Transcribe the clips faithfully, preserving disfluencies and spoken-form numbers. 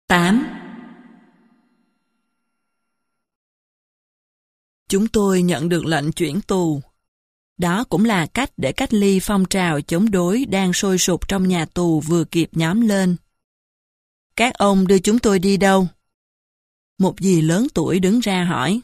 tám. Chúng tôi nhận được lệnh chuyển tù. Đó cũng là cách để cách ly phong trào chống đối đang sôi sục trong nhà tù vừa kịp nhóm lên. Các ông đưa chúng tôi đi đâu? Một dì lớn tuổi đứng ra hỏi.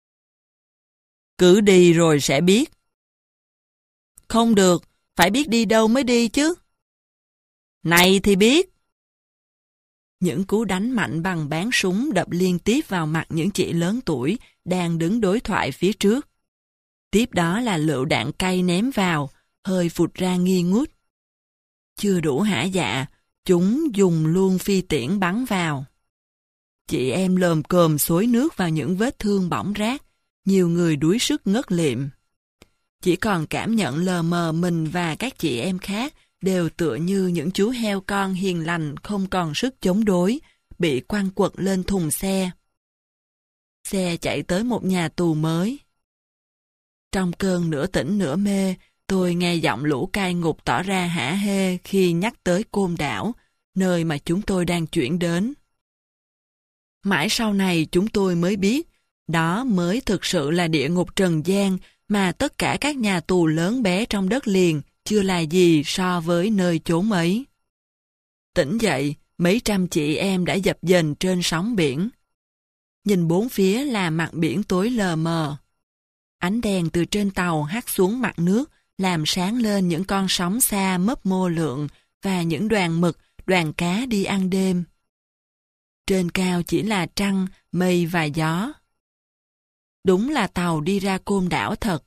Cứ đi rồi sẽ biết. Không được, phải biết đi đâu mới đi chứ. Này thì biết. Những cú đánh mạnh bằng báng súng đập liên tiếp vào mặt những chị lớn tuổi đang đứng đối thoại phía trước. Tiếp đó là lựu đạn cay ném vào, hơi phụt ra nghi ngút. Chưa đủ hả dạ, chúng dùng luôn phi tiễn bắn vào. Chị em lồm cồm xối nước vào những vết thương bỏng rát, nhiều người đuối sức ngất lịm. Chỉ còn cảm nhận lờ mờ mình và các chị em khác đều tựa như những chú heo con hiền lành không còn sức chống đối, bị quăng quật lên thùng xe. Xe chạy tới một nhà tù mới. Trong cơn nửa tỉnh nửa mê, tôi nghe giọng lũ cai ngục tỏ ra hả hê khi nhắc tới Côn Đảo, nơi mà chúng tôi đang chuyển đến. Mãi sau này chúng tôi mới biết, đó mới thực sự là địa ngục trần gian mà tất cả các nhà tù lớn bé trong đất liền chưa là gì so với nơi chốn ấy. Tỉnh dậy, mấy trăm chị em đã dập dềnh trên sóng biển. Nhìn bốn phía là mặt biển tối lờ mờ. Ánh đèn từ trên tàu hắt xuống mặt nước, làm sáng lên những con sóng xa mấp mô lượng và những đoàn mực, đoàn cá đi ăn đêm. Trên cao chỉ là trăng, mây và gió. Đúng là tàu đi ra Côn Đảo thật.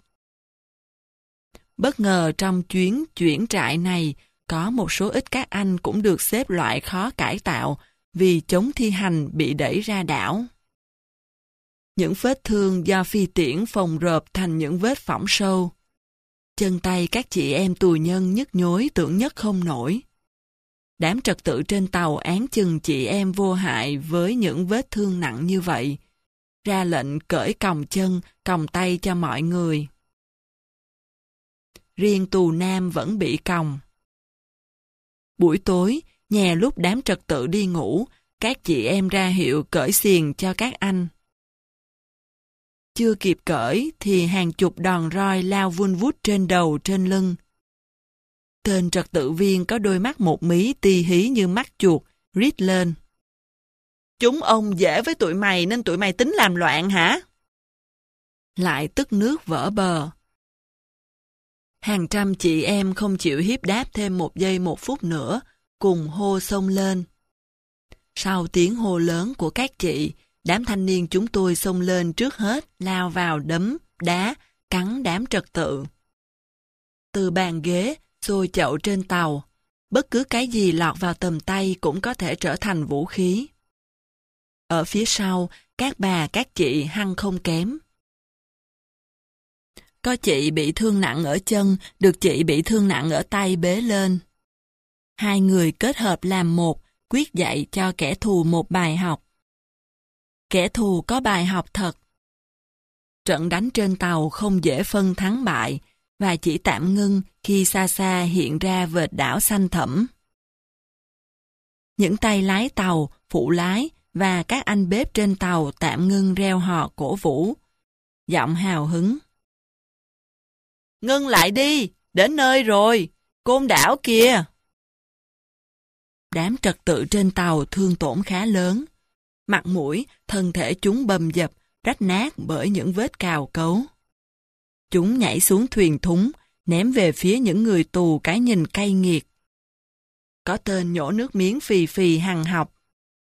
Bất ngờ trong chuyến chuyển trại này, có một số ít các anh cũng được xếp loại khó cải tạo vì chống thi hành bị đẩy ra đảo. Những vết thương do phi tiễn phồng rộp thành những vết phỏng sâu. Chân tay các chị em tù nhân nhức nhối tưởng nhất không nổi. Đám trật tự trên tàu án chừng chị em vô hại với những vết thương nặng như vậy, ra lệnh cởi còng chân, còng tay cho mọi người. Riêng tù nam vẫn bị còng. Buổi tối, nhè lúc đám trật tự đi ngủ, các chị em ra hiệu cởi xiềng cho các anh. Chưa kịp cởi thì hàng chục đòn roi lao vun vút trên đầu trên lưng. Tên trật tự viên có đôi mắt một mí ti hí như mắt chuột, rít lên. Chúng ông dễ với tụi mày nên tụi mày tính làm loạn hả? Lại tức nước vỡ bờ. Hàng trăm chị em không chịu hiếp đáp thêm một giây một phút nữa, cùng hô xông lên. Sau tiếng hô lớn của các chị, đám thanh niên chúng tôi xông lên trước hết, lao vào đấm, đá, cắn đám trật tự. Từ bàn ghế, xôi chậu trên tàu, bất cứ cái gì lọt vào tầm tay cũng có thể trở thành vũ khí. Ở phía sau, các bà các chị hăng không kém. Có chị bị thương nặng ở chân, được chị bị thương nặng ở tay bế lên. Hai người kết hợp làm một, quyết dạy cho kẻ thù một bài học. Kẻ thù có bài học thật. Trận đánh trên tàu không dễ phân thắng bại, và chỉ tạm ngưng khi xa xa hiện ra vệt đảo xanh thẫm. Những tay lái tàu, phụ lái và các anh bếp trên tàu tạm ngưng reo hò cổ vũ. Giọng hào hứng. Ngưng lại đi, đến nơi rồi, Côn Đảo kìa. Đám trật tự trên tàu thương tổn khá lớn. Mặt mũi, thân thể chúng bầm dập, rách nát bởi những vết cào cấu. Chúng nhảy xuống thuyền thúng, ném về phía những người tù cái nhìn cay nghiệt. Có tên nhổ nước miếng phì phì hằng học.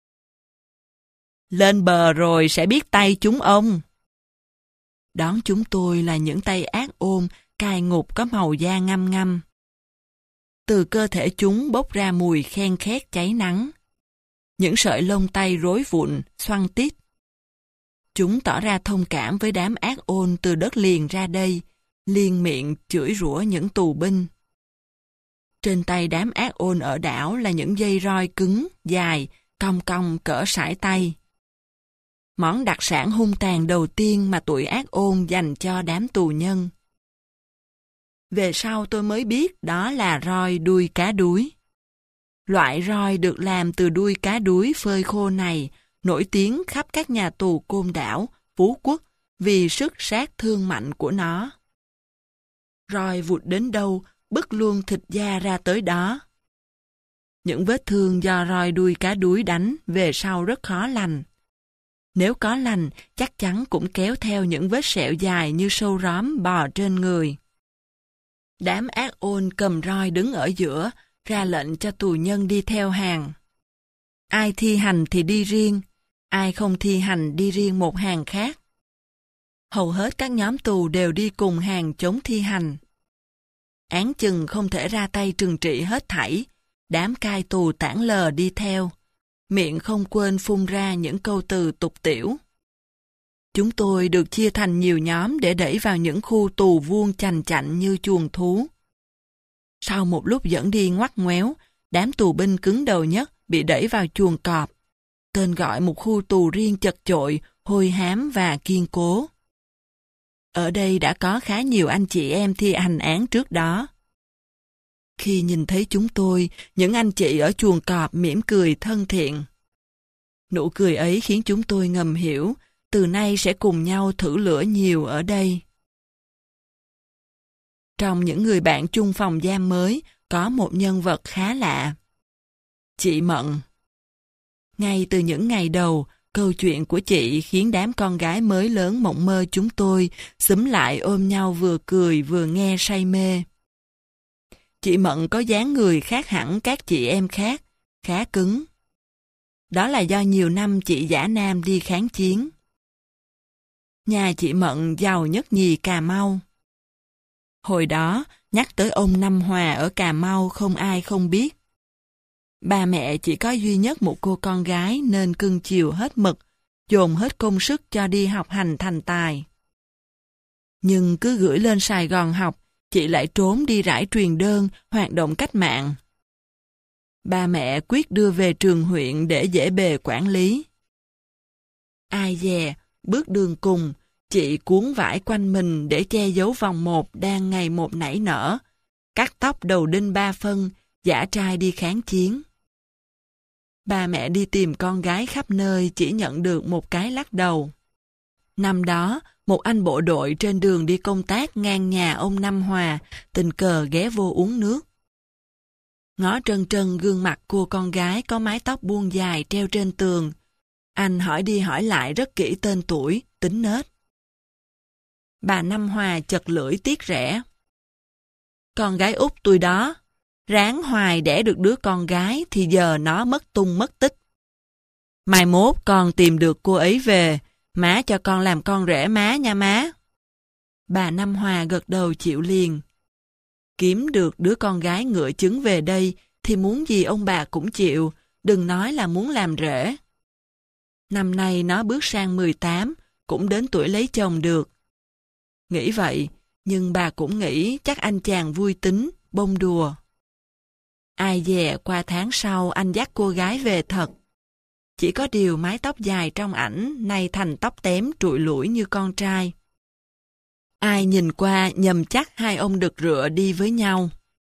Lên bờ rồi sẽ biết tay chúng ông. Đón chúng tôi là những tay ác ôn, cai ngục có màu da ngăm ngăm. Từ cơ thể chúng bốc ra mùi khen khét cháy nắng. Những sợi lông tay rối vụn, xoăn tít. Chúng tỏ ra thông cảm với đám ác ôn từ đất liền ra đây, liên miệng chửi rủa những tù binh. Trên tay đám ác ôn ở đảo là những dây roi cứng, dài, cong cong cỡ sải tay. Món đặc sản hung tàn đầu tiên mà tụi ác ôn dành cho đám tù nhân. Về sau tôi mới biết đó là roi đuôi cá đuối. Loại roi được làm từ đuôi cá đuối phơi khô này nổi tiếng khắp các nhà tù Côn Đảo, Phú Quốc vì sức sát thương mạnh của nó. Roi vụt đến đâu, bứt luôn thịt da ra tới đó. Những vết thương do roi đuôi cá đuối đánh về sau rất khó lành. Nếu có lành, chắc chắn cũng kéo theo những vết sẹo dài như sâu róm bò trên người. Đám ác ôn cầm roi đứng ở giữa, ra lệnh cho tù nhân đi theo hàng. Ai thi hành thì đi riêng, ai không thi hành đi riêng một hàng khác. Hầu hết các nhóm tù đều đi cùng hàng chống thi hành. Án chừng không thể ra tay trừng trị hết thảy, đám cai tù tản lờ đi theo, miệng không quên phun ra những câu từ tục tĩu. Chúng tôi được chia thành nhiều nhóm để đẩy vào những khu tù vuông chành chạnh như chuồng thú. Sau một lúc dẫn đi ngoắt ngoéo, đám tù binh cứng đầu nhất bị đẩy vào chuồng cọp, tên gọi một khu tù riêng chật chội, hôi hám và kiên cố. Ở đây đã có khá nhiều anh chị em thi hành án trước đó. Khi nhìn thấy chúng tôi, những anh chị ở chuồng cọp mỉm cười thân thiện. Nụ cười ấy khiến chúng tôi ngầm hiểu, từ nay sẽ cùng nhau thử lửa nhiều ở đây. Trong những người bạn chung phòng giam mới, có một nhân vật khá lạ. Chị Mận. Ngay từ những ngày đầu, câu chuyện của chị khiến đám con gái mới lớn mộng mơ chúng tôi xúm lại ôm nhau vừa cười vừa nghe say mê. Chị Mận có dáng người khác hẳn các chị em khác, khá cứng. Đó là do nhiều năm chị giả nam đi kháng chiến. Nhà chị Mận giàu nhất nhì Cà Mau. Hồi đó, nhắc tới ông Năm Hòa ở Cà Mau không ai không biết. Ba mẹ chỉ có duy nhất một cô con gái nên cưng chiều hết mực, dồn hết công sức cho đi học hành thành tài. Nhưng cứ gửi lên Sài Gòn học, chị lại trốn đi rải truyền đơn, hoạt động cách mạng. Ba mẹ quyết đưa về trường huyện để dễ bề quản lý. Ai dè, bước đường cùng, chị cuốn vải quanh mình để che giấu vòng một đang ngày một nảy nở, cắt tóc đầu đinh ba phân, giả trai đi kháng chiến. Ba mẹ đi tìm con gái khắp nơi chỉ nhận được một cái lắc đầu. Năm đó, một anh bộ đội trên đường đi công tác ngang nhà ông Năm Hòa, tình cờ ghé vô uống nước. Ngó trân trân gương mặt cô con gái có mái tóc buông dài treo trên tường. Anh hỏi đi hỏi lại rất kỹ tên tuổi, tính nết. Bà Năm Hòa chật lưỡi tiếc rẻ. Con gái út tôi đó, ráng hoài đẻ được đứa con gái thì giờ nó mất tung mất tích. Mai mốt con tìm được cô ấy về, má cho con làm con rể má nha má. Bà Năm Hòa gật đầu chịu liền. Kiếm được đứa con gái ngựa trứng về đây thì muốn gì ông bà cũng chịu, đừng nói là muốn làm rể. Năm nay nó bước sang mười tám, cũng đến tuổi lấy chồng được. Nghĩ vậy, nhưng bà cũng nghĩ chắc anh chàng vui tính, bông đùa. Ai dè qua tháng sau anh dắt cô gái về thật. Chỉ có điều mái tóc dài trong ảnh nay thành tóc tém trụi lủi như con trai. Ai nhìn qua nhầm chắc hai ông đực rựa đi với nhau.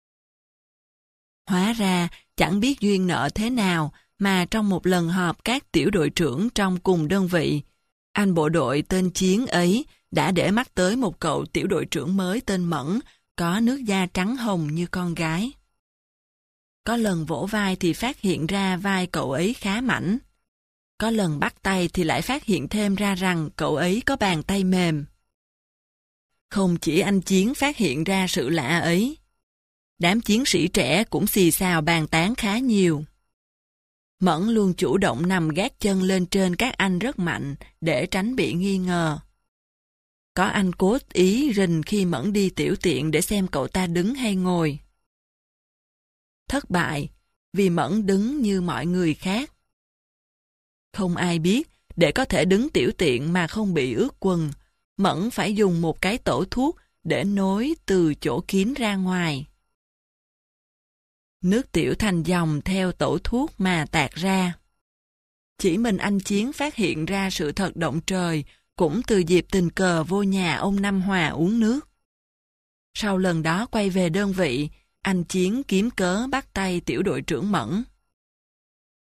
Hóa ra chẳng biết duyên nợ thế nào mà trong một lần họp các tiểu đội trưởng trong cùng đơn vị, anh bộ đội tên Chiến ấy đã để mắt tới một cậu tiểu đội trưởng mới tên Mẫn, có nước da trắng hồng như con gái. Có lần vỗ vai thì phát hiện ra vai cậu ấy khá mảnh. Có lần bắt tay thì lại phát hiện thêm ra rằng cậu ấy có bàn tay mềm. Không chỉ anh Chiến phát hiện ra sự lạ ấy. Đám chiến sĩ trẻ cũng xì xào bàn tán khá nhiều. Mẫn luôn chủ động nằm gác chân lên trên các anh rất mạnh để tránh bị nghi ngờ. Có anh cố ý rình khi Mẫn đi tiểu tiện để xem cậu ta đứng hay ngồi. Thất bại, vì Mẫn đứng như mọi người khác. Không ai biết, để có thể đứng tiểu tiện mà không bị ướt quần, Mẫn phải dùng một cái tổ thuốc để nối từ chỗ kín ra ngoài. Nước tiểu thành dòng theo tổ thuốc mà tạt ra. Chỉ mình anh Chiến phát hiện ra sự thật động trời, cũng từ dịp tình cờ vô nhà ông Năm Hòa uống nước. Sau lần đó quay về đơn vị, anh Chiến kiếm cớ bắt tay tiểu đội trưởng Mẫn.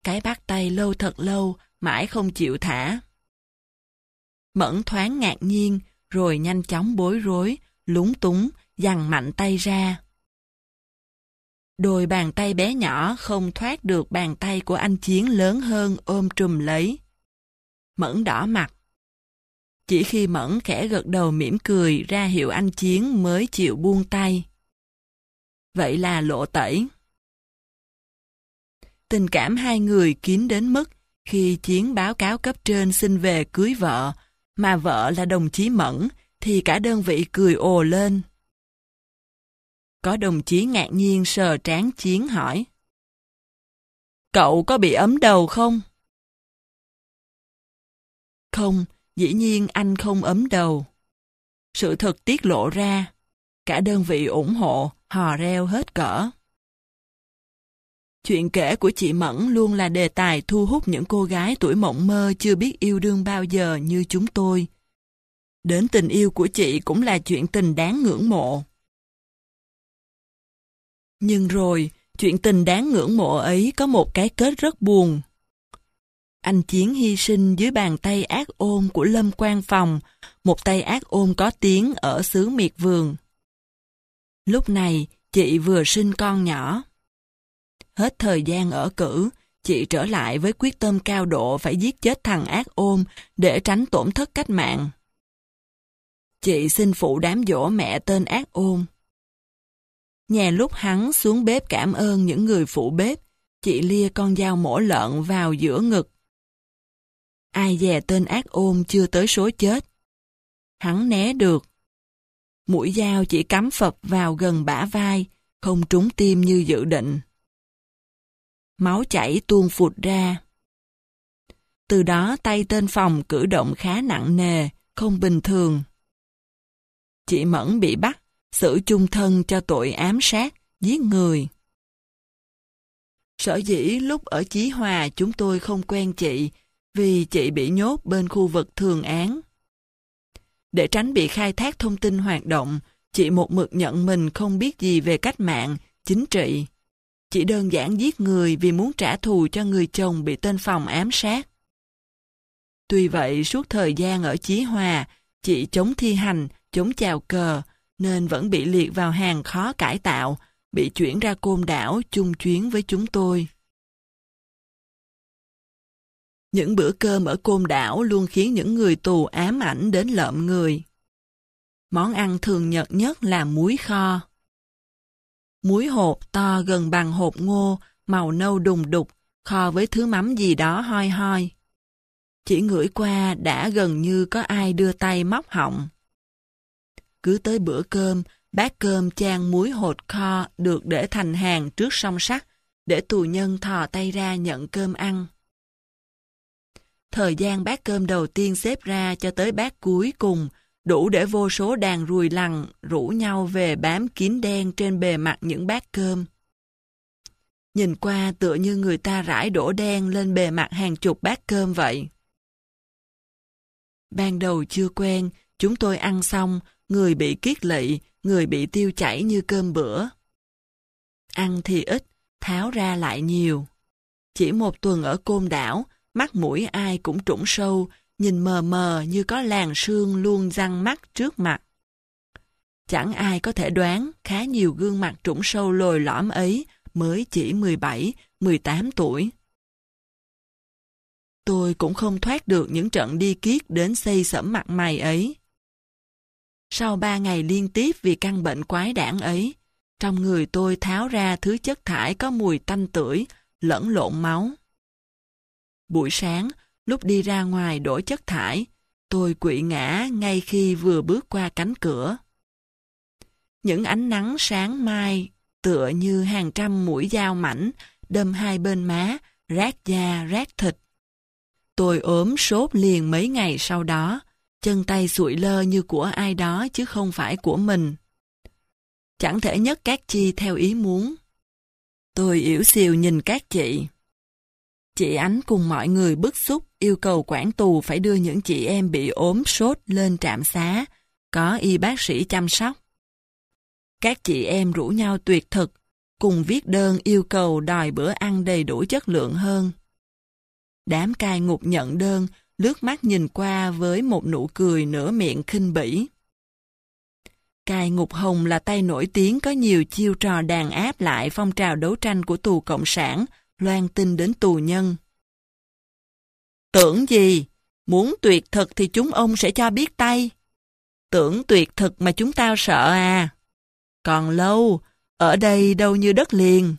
cái bắt tay lâu thật lâu, mãi không chịu thả. Mẫn thoáng ngạc nhiên, rồi nhanh chóng bối rối, lúng túng, giằng mạnh tay ra. Đôi bàn tay bé nhỏ không thoát được bàn tay của anh Chiến lớn hơn ôm trùm lấy. Mẫn đỏ mặt. Chỉ khi Mẫn khẽ gật đầu mỉm cười ra hiệu anh Chiến mới chịu buông tay. Vậy là lộ tẩy. Tình cảm hai người kín đến mức khi Chiến báo cáo cấp trên xin về cưới vợ, mà vợ là đồng chí Mẫn, thì cả đơn vị cười ồ lên. Có đồng chí ngạc nhiên sờ trán Chiến hỏi: Cậu có bị ấm đầu không? Không, dĩ nhiên anh không ấm đầu. Sự thật tiết lộ ra, cả đơn vị ủng hộ, hò reo hết cỡ. Chuyện kể của chị Mẫn luôn là đề tài thu hút những cô gái tuổi mộng mơ chưa biết yêu đương bao giờ như chúng tôi. Đến tình yêu của chị cũng là chuyện tình đáng ngưỡng mộ. Nhưng rồi, chuyện tình đáng ngưỡng mộ ấy có một cái kết rất buồn. Anh Chiến hy sinh dưới bàn tay ác ôn của Lâm Quang Phòng, một tay ác ôn có tiếng ở xứ Miệt Vườn. Lúc này, chị vừa sinh con nhỏ. Hết thời gian ở cữ, chị trở lại với quyết tâm cao độ phải giết chết thằng ác ôn để tránh tổn thất cách mạng. Chị xin phụ đám giỗ mẹ tên ác ôn. Nhà lúc hắn xuống bếp cảm ơn những người phụ bếp, chị lia con dao mổ lợn vào giữa ngực. Ai dè tên ác ôn chưa tới số chết. Hắn né được. Mũi dao chỉ cắm phập vào gần bả vai, không trúng tim như dự định. Máu chảy tuôn phụt ra. Từ đó tay tên Phòng cử động khá nặng nề, không bình thường. Chị Mẫn bị bắt, xử chung thân cho tội ám sát, giết người. Sở dĩ lúc ở Chí Hòa chúng tôi không quen chị, vì chị bị nhốt bên khu vực thường án. Để tránh bị khai thác thông tin hoạt động, chị một mực nhận mình không biết gì về cách mạng, chính trị. Chị đơn giản giết người vì muốn trả thù cho người chồng bị tên Phòng ám sát. Tuy vậy, suốt thời gian ở Chí Hòa, chị chống thi hành, chống chào cờ, nên vẫn bị liệt vào hàng khó cải tạo, bị chuyển ra Côn Đảo chung chuyến với chúng tôi. Những bữa cơm ở Côn Đảo luôn khiến những người tù ám ảnh đến lợm người. Món ăn thường nhật nhất là muối kho. Muối hột to gần bằng hột ngô, màu nâu đùng đục, kho với thứ mắm gì đó hoi hoi. Chỉ ngửi qua đã gần như có ai đưa tay móc họng. Cứ tới bữa cơm, bát cơm chan muối hột kho được để thành hàng trước song sắt, để tù nhân thò tay ra nhận cơm ăn. Thời gian bát cơm đầu tiên xếp ra cho tới bát cuối cùng, đủ để vô số đàn ruồi lằn rủ nhau về bám kín đen trên bề mặt những bát cơm. Nhìn qua tựa như người ta rải đổ đen lên bề mặt hàng chục bát cơm vậy. Ban đầu chưa quen, chúng tôi ăn xong, người bị kiết lỵ, người bị tiêu chảy như cơm bữa. Ăn thì ít, tháo ra lại nhiều. Chỉ một tuần ở Côn Đảo, mắt mũi ai cũng trũng sâu, nhìn mờ mờ như có làn sương luôn giăng mắt trước mặt. Chẳng ai có thể đoán khá nhiều gương mặt trũng sâu lồi lõm ấy mới chỉ mười bảy, mười tám tuổi. Tôi cũng không thoát được những trận đi kiết đến xây sẫm mặt mày ấy. Sau ba ngày liên tiếp vì căn bệnh quái đản ấy, trong người tôi tháo ra thứ chất thải có mùi tanh tưởi, lẫn lộn máu. Buổi sáng, lúc đi ra ngoài đổ chất thải, tôi quỵ ngã ngay khi vừa bước qua cánh cửa. Những ánh nắng sáng mai tựa như hàng trăm mũi dao mảnh đâm hai bên má, rát da, rát thịt. Tôi ốm sốt liền mấy ngày sau đó, chân tay sụi lơ như của ai đó chứ không phải của mình. Chẳng thể nhấc các chi theo ý muốn. Tôi yểu xìu nhìn các chị. Chị Ánh cùng mọi người bức xúc yêu cầu quản tù phải đưa những chị em bị ốm sốt lên trạm xá, có y bác sĩ chăm sóc. Các chị em rủ nhau tuyệt thực, cùng viết đơn yêu cầu đòi bữa ăn đầy đủ chất lượng hơn. Đám cai ngục nhận đơn, lướt mắt nhìn qua với một nụ cười nửa miệng khinh bỉ. Cai ngục Hồng là tay nổi tiếng có nhiều chiêu trò đàn áp lại phong trào đấu tranh của tù cộng sản, loan tin đến tù nhân. Tưởng gì? Muốn tuyệt thực thì chúng ông sẽ cho biết tay. Tưởng tuyệt thực mà chúng tao sợ à? Còn lâu, ở đây đâu như đất liền.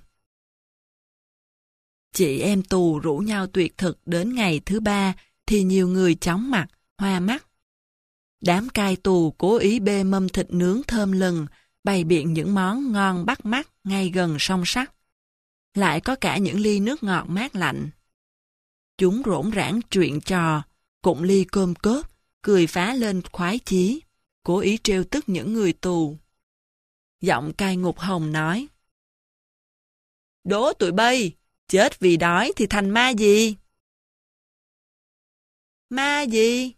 Chị em tù rủ nhau tuyệt thực đến ngày thứ ba thì nhiều người chóng mặt, hoa mắt. Đám cai tù cố ý bê mâm thịt nướng thơm lừng, bày biện những món ngon bắt mắt ngay gần song sắt. Lại có cả những ly nước ngọt mát lạnh. Chúng rỗn rãng chuyện trò, cụng ly cơm cớp, cười phá lên khoái chí, cố ý trêu tức những người tù. Giọng cai ngục Hồng nói: Đố tụi bay, chết vì đói thì thành ma gì? Ma gì?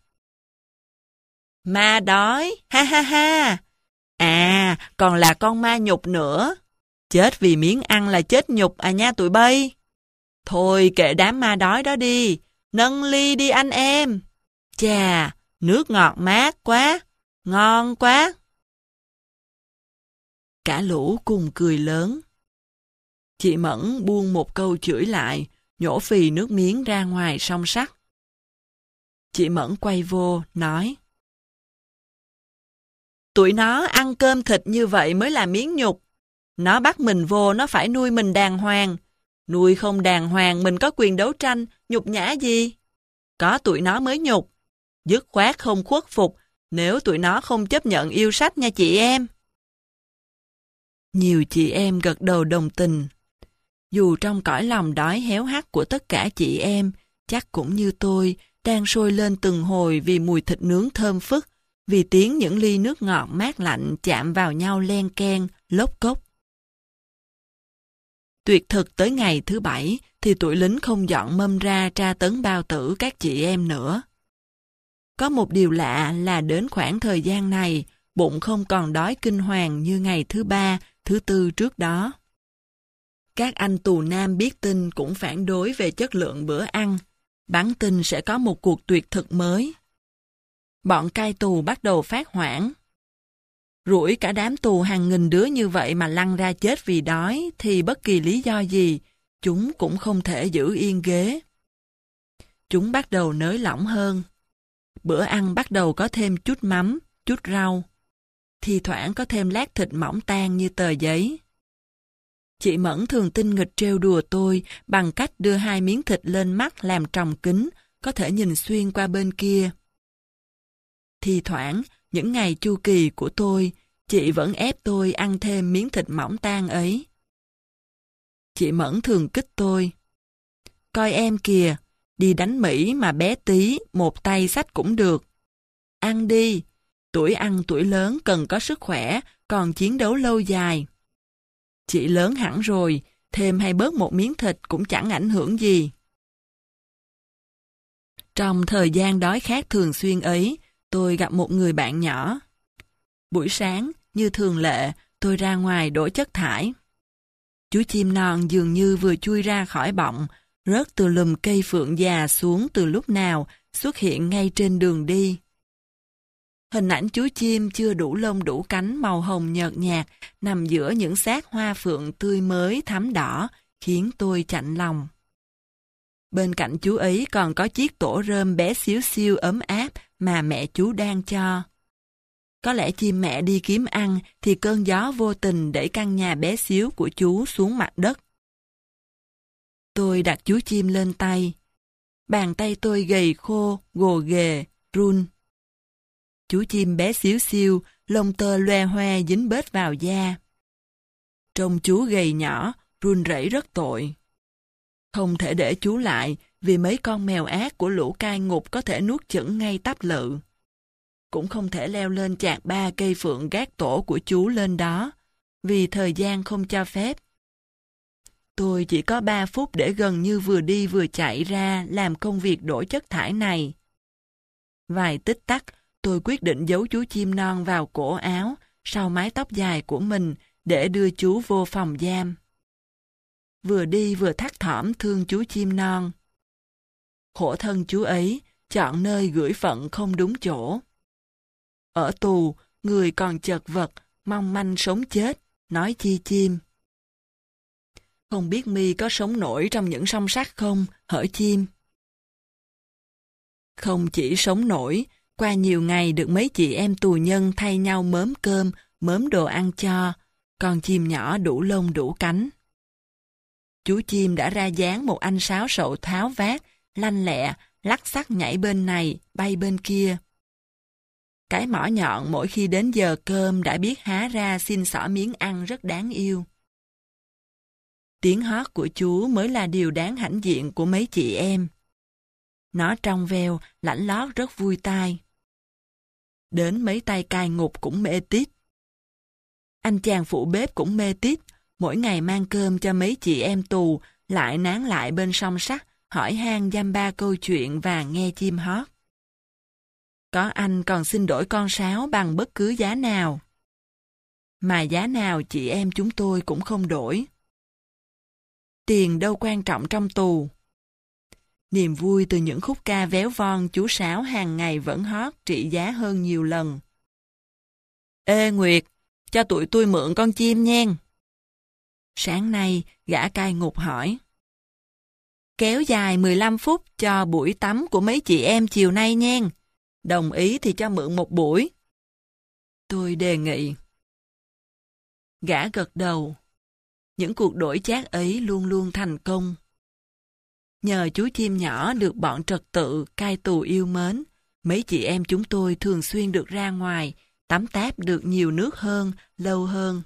Ma đói, ha ha ha. À, còn là con ma nhục nữa. Chết vì miếng ăn là chết nhục à nha tụi bay. Thôi kệ đám ma đói đó đi, nâng ly đi anh em. Chà, nước ngọt mát quá, ngon quá. Cả lũ cùng cười lớn. Chị Mẫn buông một câu chửi lại, nhổ phì nước miếng ra ngoài song sắt. Chị Mẫn quay vô, nói: Tụi nó ăn cơm thịt như vậy mới là miếng nhục. Nó bắt mình vô, nó phải nuôi mình đàng hoàng. Nuôi không đàng hoàng mình có quyền đấu tranh, nhục nhã gì? Có tụi nó mới nhục. Dứt khoát không khuất phục, nếu tụi nó không chấp nhận yêu sách nha chị em. Nhiều chị em gật đầu đồng tình. Dù trong cõi lòng đói héo hắt của tất cả chị em, chắc cũng như tôi, đang sôi lên từng hồi vì mùi thịt nướng thơm phức, vì tiếng những ly nước ngọt mát lạnh chạm vào nhau len keng, lốc cốc. Tuyệt thực tới ngày thứ bảy thì tụi lính không dọn mâm ra tra tấn bao tử các chị em nữa. Có một điều lạ là đến khoảng thời gian này, bụng không còn đói kinh hoàng như ngày thứ ba, thứ tư trước đó. Các anh tù nam biết tin cũng phản đối về chất lượng bữa ăn, bắn tin sẽ có một cuộc tuyệt thực mới. Bọn cai tù bắt đầu phát hoảng. Rủi cả đám tù hàng nghìn đứa như vậy mà lăn ra chết vì đói thì bất kỳ lý do gì, chúng cũng không thể giữ yên ghế. Chúng bắt đầu nới lỏng hơn. Bữa ăn bắt đầu có thêm chút mắm, chút rau. Thì thoảng có thêm lát thịt mỏng tan như tờ giấy. Chị Mẫn thường tinh nghịch trêu đùa tôi bằng cách đưa hai miếng thịt lên mắt làm tròng kính, có thể nhìn xuyên qua bên kia. Thì thoảng, những ngày chu kỳ của tôi, chị vẫn ép tôi ăn thêm miếng thịt mỏng tan ấy. Chị Mẫn thường kích tôi. Coi em kìa, đi đánh Mỹ mà bé tí, một tay xách cũng được. Ăn đi, tuổi ăn tuổi lớn cần có sức khỏe, còn chiến đấu lâu dài. Chị lớn hẳn rồi, thêm hay bớt một miếng thịt cũng chẳng ảnh hưởng gì. Trong thời gian đói khát thường xuyên ấy, tôi gặp một người bạn nhỏ. Buổi sáng, như thường lệ, tôi ra ngoài đổ chất thải. Chú chim non dường như vừa chui ra khỏi bọng, rớt từ lùm cây phượng già xuống từ lúc nào, xuất hiện ngay trên đường đi. Hình ảnh chú chim chưa đủ lông đủ cánh màu hồng nhợt nhạt, nằm giữa những xác hoa phượng tươi mới thắm đỏ, khiến tôi chạnh lòng. Bên cạnh chú ấy còn có chiếc tổ rơm bé xíu xiu ấm áp mà mẹ chú đang cho. Có lẽ chim mẹ đi kiếm ăn thì cơn gió vô tình đẩy căn nhà bé xíu của chú xuống mặt đất. Tôi đặt chú chim lên tay. Bàn tay tôi gầy khô, gồ ghề, run. Chú chim bé xíu xiu, lông tơ loe hoe dính bết vào da. Trông chú gầy nhỏ, run rẩy rất tội. Không thể để chú lại vì mấy con mèo ác của lũ cai ngục có thể nuốt chửng ngay tắp lự. Cũng không thể leo lên chạc ba cây phượng gác tổ của chú lên đó, vì thời gian không cho phép. Tôi chỉ có ba phút để gần như vừa đi vừa chạy ra làm công việc đổ chất thải này. Vài tích tắc, tôi quyết định giấu chú chim non vào cổ áo, sau mái tóc dài của mình để đưa chú vô phòng giam. Vừa đi vừa thắt thỏm thương chú chim non. Khổ thân chú ấy, chọn nơi gửi phận không đúng chỗ. Ở tù, người còn chật vật, mong manh sống chết, nói chi chim. Không biết mi có sống nổi trong những song sắt không, hỡi chim? Không chỉ sống nổi, qua nhiều ngày được mấy chị em tù nhân thay nhau mớm cơm, mớm đồ ăn cho, còn chim nhỏ đủ lông đủ cánh. Chú chim đã ra dáng một anh sáo sậu tháo vát, lanh lẹ, lắc xắc nhảy bên này, bay bên kia. Cái mỏ nhọn mỗi khi đến giờ cơm đã biết há ra xin xỏ miếng ăn rất đáng yêu. Tiếng hót của chú mới là điều đáng hãnh diện của mấy chị em. Nó trong veo, lãnh lót rất vui tai. Đến mấy tay cai ngục cũng mê tít. Anh chàng phụ bếp cũng mê tít, mỗi ngày mang cơm cho mấy chị em tù, lại nán lại bên song sắt, hỏi han dăm ba câu chuyện và nghe chim hót. Có anh còn xin đổi con sáo bằng bất cứ giá nào. Mà giá nào chị em chúng tôi cũng không đổi. Tiền đâu quan trọng trong tù. Niềm vui từ những khúc ca véo von chú sáo hàng ngày vẫn hót trị giá hơn nhiều lần. Ê Nguyệt, cho tụi tôi mượn con chim nhen. Sáng nay, gã cai ngục hỏi. Kéo dài mười lăm phút cho buổi tắm của mấy chị em chiều nay nhen. Đồng ý thì cho mượn một buổi. Tôi đề nghị. Gã gật đầu. Những cuộc đổi chác ấy luôn luôn thành công. Nhờ chú chim nhỏ được bọn trật tự, cai tù yêu mến, mấy chị em chúng tôi thường xuyên được ra ngoài, tắm táp được nhiều nước hơn, lâu hơn.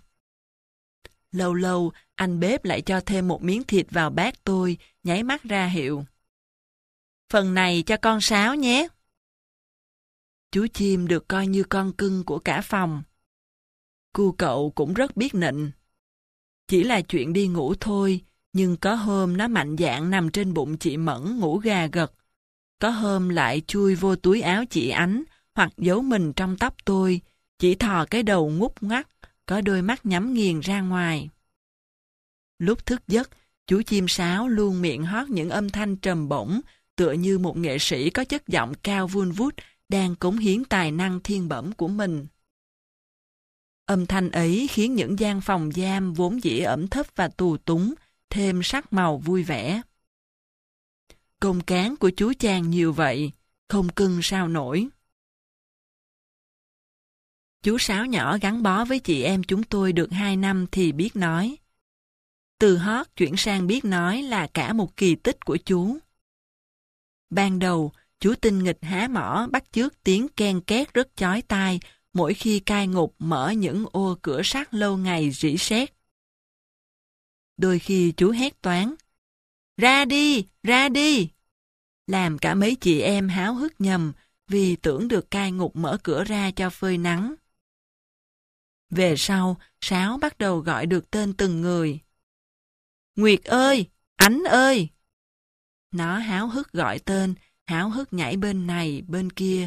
Lâu lâu, anh bếp lại cho thêm một miếng thịt vào bát tôi, nháy mắt ra hiệu. Phần này cho con sáo nhé. Chú chim được coi như con cưng của cả phòng. Cu cậu cũng rất biết nịnh. Chỉ là chuyện đi ngủ thôi, nhưng có hôm nó mạnh dạn nằm trên bụng chị Mẫn ngủ gà gật. Có hôm lại chui vô túi áo chị Ánh, hoặc giấu mình trong tóc tôi, chỉ thò cái đầu ngút ngoắt, có đôi mắt nhắm nghiền ra ngoài. Lúc thức giấc, chú chim sáo luôn miệng hót những âm thanh trầm bổng, tựa như một nghệ sĩ có chất giọng cao vun vút, đang cống hiến tài năng thiên bẩm của mình. Âm thanh ấy khiến những gian phòng giam vốn dĩ ẩm thấp và tù túng, thêm sắc màu vui vẻ. Công cán của chú chàng nhiều vậy, không cưng sao nổi. Chú sáo nhỏ gắn bó với chị em chúng tôi được hai năm thì biết nói. Từ hót chuyển sang biết nói là cả một kỳ tích của chú. Ban đầu, chú tinh nghịch há mỏ bắt chước tiếng ken két rất chói tai mỗi khi cai ngục mở những ô cửa sắt lâu ngày rỉ sét. Đôi khi chú hét toáng, ra đi, ra đi, làm cả mấy chị em háo hức nhầm vì tưởng được cai ngục mở cửa ra cho phơi nắng. Về sau, Sáo bắt đầu gọi được tên từng người. Nguyệt ơi, Ánh ơi! Nó háo hức gọi tên, háo hức nhảy bên này, bên kia.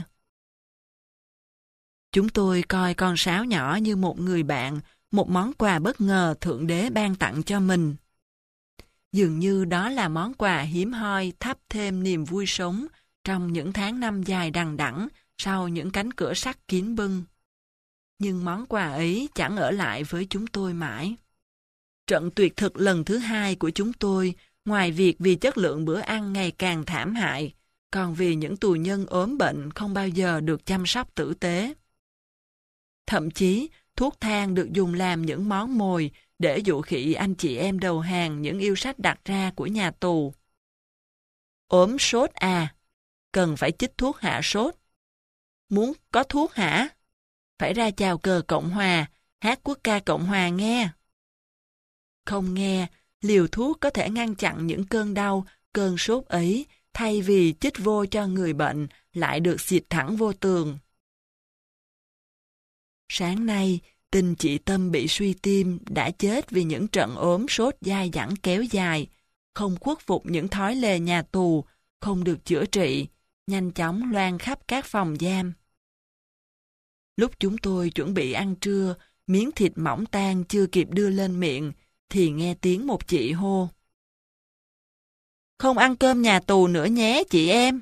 Chúng tôi coi con Sáo nhỏ như một người bạn, một món quà bất ngờ Thượng Đế ban tặng cho mình. Dường như đó là món quà hiếm hoi thắp thêm niềm vui sống trong những tháng năm dài đằng đẵng sau những cánh cửa sắt kín bưng. Nhưng món quà ấy chẳng ở lại với chúng tôi mãi. Trận tuyệt thực lần thứ hai của chúng tôi, ngoài việc vì chất lượng bữa ăn ngày càng thảm hại, còn vì những tù nhân ốm bệnh không bao giờ được chăm sóc tử tế. Thậm chí, thuốc thang được dùng làm những món mồi để dụ khị anh chị em đầu hàng những yêu sách đặt ra của nhà tù. Ốm sốt à? Cần phải chích thuốc hạ sốt. Muốn có thuốc hả? Phải ra chào cờ Cộng Hòa, hát quốc ca Cộng Hòa nghe. Không nghe, liều thuốc có thể ngăn chặn những cơn đau, cơn sốt ấy, thay vì chích vô cho người bệnh, lại được xịt thẳng vô tường. Sáng nay, tin chị Tâm bị suy tim, đã chết vì những trận ốm sốt dai dẳng kéo dài, không khuất phục những thói lề nhà tù, không được chữa trị, nhanh chóng loan khắp các phòng giam. Lúc chúng tôi chuẩn bị ăn trưa, miếng thịt mỏng tan chưa kịp đưa lên miệng, thì nghe tiếng một chị hô. không ăn cơm nhà tù nữa nhé chị em.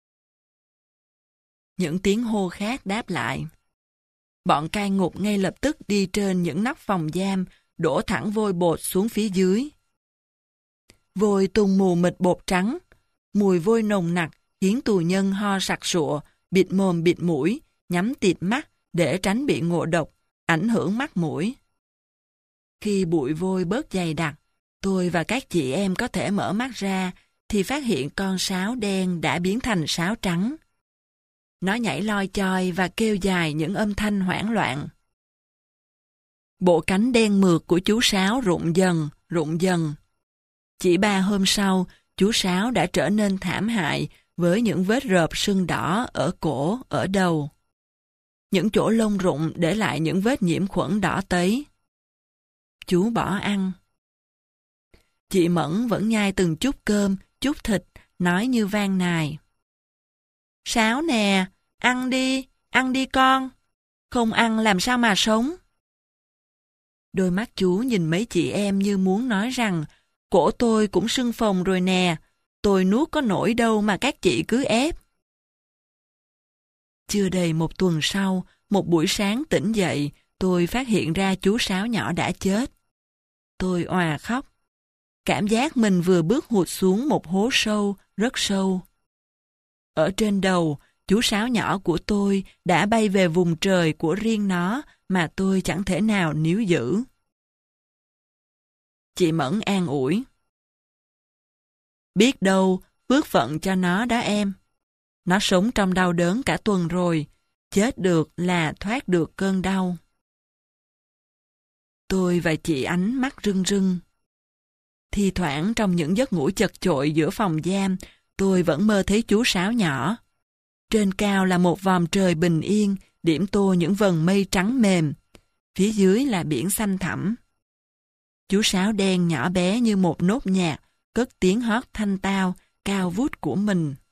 Những tiếng hô khác đáp lại. Bọn cai ngục ngay lập tức đi trên những nắp phòng giam, đổ thẳng vôi bột xuống phía dưới. Vôi tung mù mịt bột trắng, mùi vôi nồng nặc khiến tù nhân ho sặc sụa, bịt mồm bịt mũi, nhắm tịt mắt để tránh bị ngộ độc, ảnh hưởng mắt mũi. Khi bụi vôi bớt dày đặc, tôi và các chị em có thể mở mắt ra thì phát hiện con sáo đen đã biến thành sáo trắng. Nó nhảy loi choi và kêu dài những âm thanh hoảng loạn. Bộ cánh đen mượt của chú sáo rụng dần, rụng dần. Chỉ ba hôm sau, chú sáo đã trở nên thảm hại với những vết rợp sưng đỏ ở cổ, ở đầu. Những chỗ lông rụng để lại những vết nhiễm khuẩn đỏ tấy. Chú bỏ ăn. Chị Mẫn vẫn nhai từng chút cơm, chút thịt, nói như van nài. Sáo nè, ăn đi, ăn đi con. Không ăn làm sao mà sống. Đôi mắt chú nhìn mấy chị em như muốn nói rằng cổ tôi cũng sưng phồng rồi nè, tôi nuốt có nổi đâu mà các chị cứ ép. Chưa đầy một tuần sau, một buổi sáng tỉnh dậy, tôi phát hiện ra chú sáo nhỏ đã chết. Tôi òa khóc. Cảm giác mình vừa bước hụt xuống một hố sâu, rất sâu. Ở trên đầu, chú sáo nhỏ của tôi đã bay về vùng trời của riêng nó mà tôi chẳng thể nào níu giữ. Chị Mẫn an ủi. Biết đâu, phước phận cho nó đó em. Nó sống trong đau đớn cả tuần rồi, chết được là thoát được cơn đau. Tôi và chị Ánh mắt rưng rưng. Thi thoảng trong những giấc ngủ chật chội giữa phòng giam, tôi vẫn mơ thấy chú sáo nhỏ. Trên cao là một vòm trời bình yên, điểm tô những vầng mây trắng mềm. Phía dưới là biển xanh thẳm. Chú sáo đen nhỏ bé như một nốt nhạc, cất tiếng hót thanh tao, cao vút của mình.